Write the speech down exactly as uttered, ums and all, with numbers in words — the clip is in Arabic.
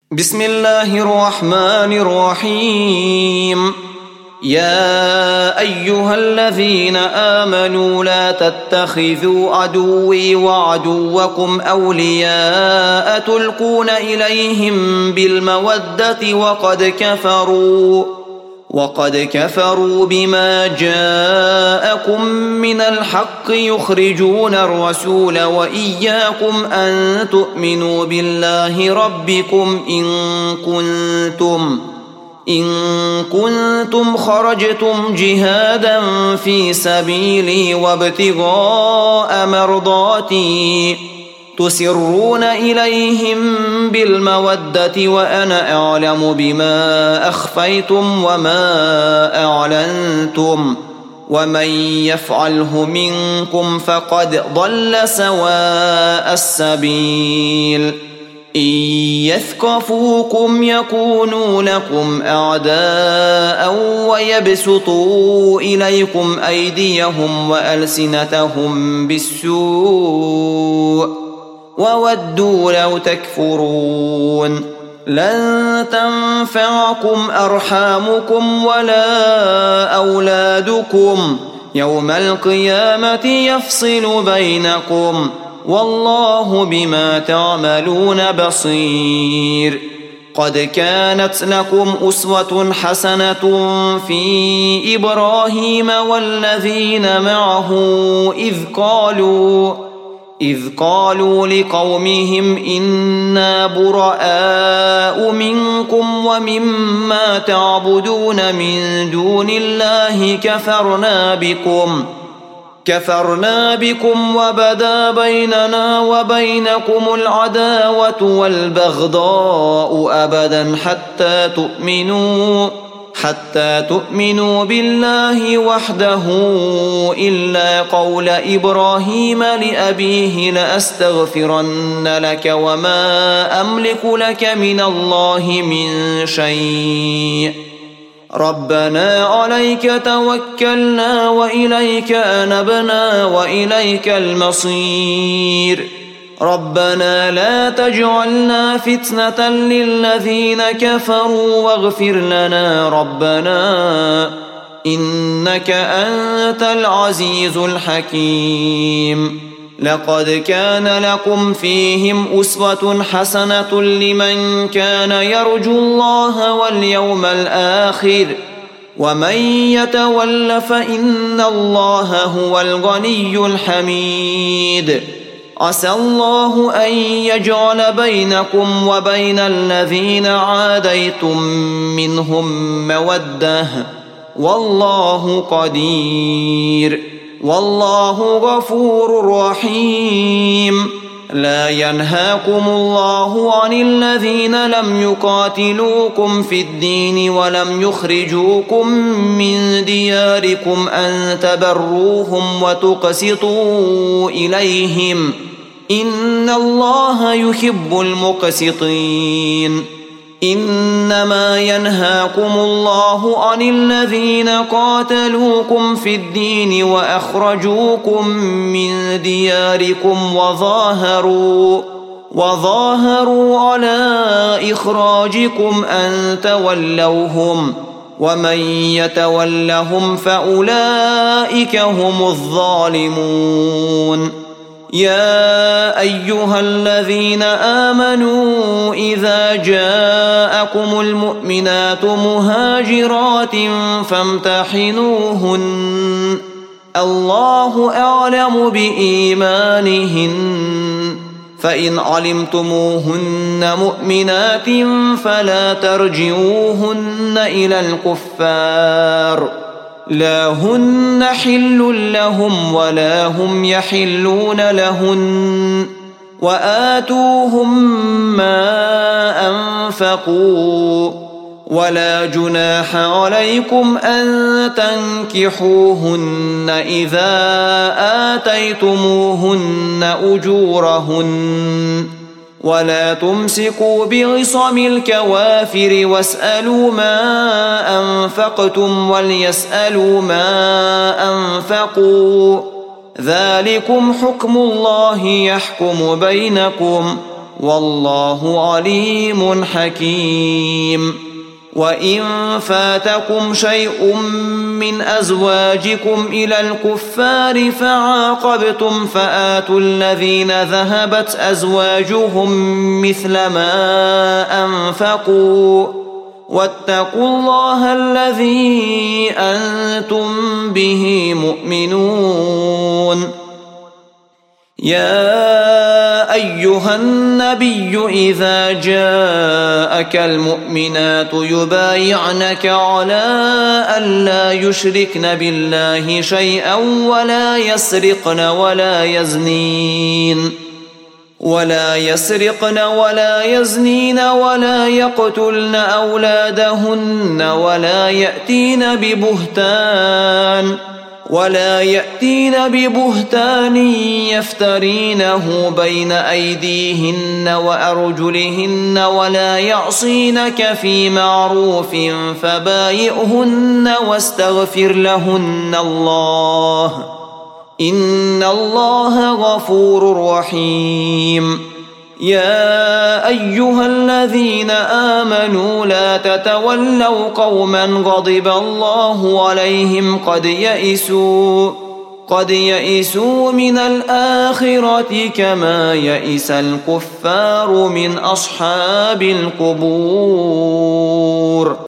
بسم الله الرحمن الرحيم. يا أيها الذين آمنوا لا تتخذوا عدوي وعدوكم أولياء تلقون إليهم بالمودة وقد كفروا وقد كفروا بما جاءكم من الحق يخرجون الرسول وإياكم أن تؤمنوا بالله ربكم إن كنتم إن كنتم خرجتم جهادا في سبيلي وابتغاء مرضاتي تسرون إليهم بالمودة وأنا أعلم بما أخفيتم وما أعلنتم ومن يفعله منكم فقد ضل سواء السبيل. إن يثقفوكم يكونوا لكم أعداء ويبسطوا إليكم أيديهم وألسنتهم بالسوء وودوا لو تكفرون. لن تنفعكم أرحامكم ولا أولادكم يوم القيامة يفصل بينكم والله بما تعملون بصير. قد كانت لكم أسوة حسنة في إبراهيم والذين معه إذ قالوا إذ قالوا لقومهم إنا براء منكم ومما تعبدون من دون الله كفرنا بكم كفرنا بكم وبدا بيننا وبينكم العداوة والبغضاء أبدا حتى تؤمنوا حتى تؤمنوا بالله وحده إلا قول إبراهيم لأبيه لأستغفرن لك وما أملك لك من الله من شيء ربنا عليك توكلنا وإليك أنبنا وإليك المصير. ربنا لا تجعلنا فتنة للذين كفروا واغفر لنا ربنا إنك أنت العزيز الحكيم. لقد كان لكم فيهم أسوة حسنة لمن كان يرجو الله واليوم الآخر ومن يتول فإن الله هو الغني الحميد. عسى الله أن يجعل بينكم وبين الذين عاديتم منهم مودة والله قدير والله غفور رحيم. لا ينهاكم الله عن الذين لم يقاتلوكم في الدين ولم يخرجوكم من دياركم أن تبروهم وتقسطوا إليهم إن الله يحب المقسطين. إنما ينهاكم الله عن الذين قاتلوكم في الدين وأخرجوكم من دياركم وظاهروا وظاهروا على إخراجكم أن تولوهم ومن يتولهم فأولئك هم الظالمون. يا أيها الذين آمنوا إذا جاءكم المؤمنات مهاجرات فامتحنوهن الله أعلم بإيمانهن فإن علمتموهن مؤمنات فلا ترجعوهن إلى الكفار لا هن حل لهم ولا هم يحلون لهن وآتوهم ما أنفقوا ولا جناح عليكم أن تنكحوهن إذا آتيتموهن أجورهن ولا تمسكوا بعصم الكوافر واسألوا ما أنفقتم وليسألوا ما أنفقوا ذلكم حكم الله يحكم بينكم والله عليم حكيم. وإن فاتكم شيء من أزواجكم إلى الكفار فعاقبتم فآتوا الذين ذهبت أزواجهم مثل ما أنفقوا واتقوا الله الذي أنتم به مؤمنون. يا أيها النبي إذا جاءك المؤمنات يبايعنك على أن لا يشركن بالله شيئا ولا يسرقن ولا يزنين ولا يسرقن ولا يزنين ولا يقتلن أولادهن ولا يأتين ببهتان ولا يأتين ببهتان يفترينه بين أيديهن وأرجلهن ولا يعصينك في معروف فبايئهن واستغفر لهن الله إن الله غفور رحيم. يا أيها الذين آمنوا لا تتولوا قوما غضب الله عليهم قد يئسوا قد يئسوا من الآخرة كما يئس الكفار من أصحاب القبور.